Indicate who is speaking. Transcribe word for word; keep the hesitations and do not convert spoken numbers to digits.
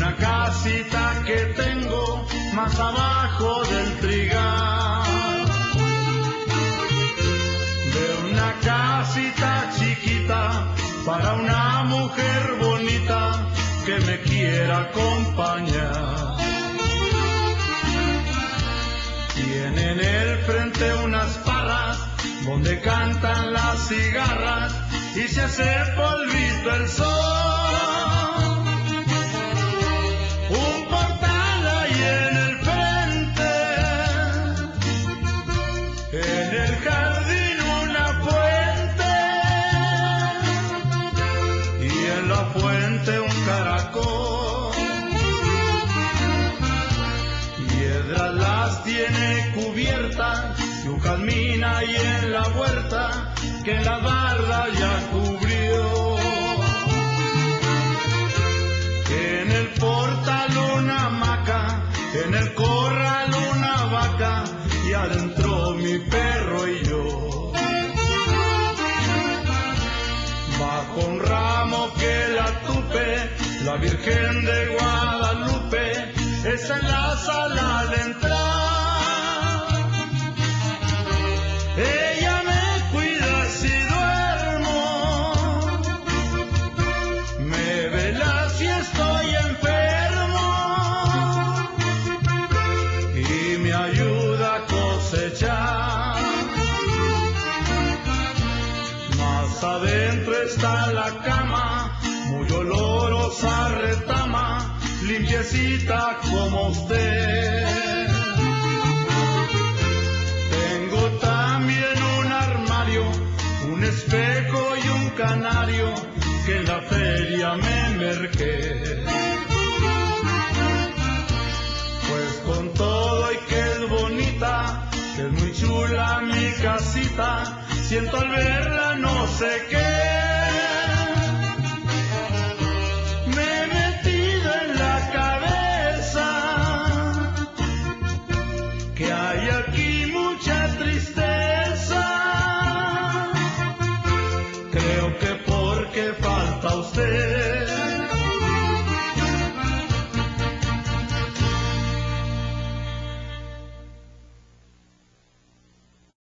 Speaker 1: una casita que tengo más abajo del trigal, de una casita chiquita para una mujer bonita que me quiera acompañar. Tiene en el frente unas parras donde cantan las cigarras y se hace polvito el sol. Un portal ahí en el frente, en el jardín una fuente y en la fuente un caracol. Piedras las tiene cubiertas y un jazmín ahí en la huerta que la barda ya cubrió. En el portal una hamaca, en el corral una vaca y adentro mi perro y yo. Bajo un ramo que la tupe, la Virgen de Guadalupe está en la sala al entrar. Ella me cuida si duermo, me vela si estoy enfermo y me ayuda a cosechar. Más adentro está la cama, muy olorosa retama, limpiecita como usted. Tengo también un armario, un espejo y un canario que en la feria me merqué. Pues con todo y que es bonita, que es muy chula mi casita, siento al verla no sé qué. Que hay aquí mucha tristeza, creo que porque falta usted.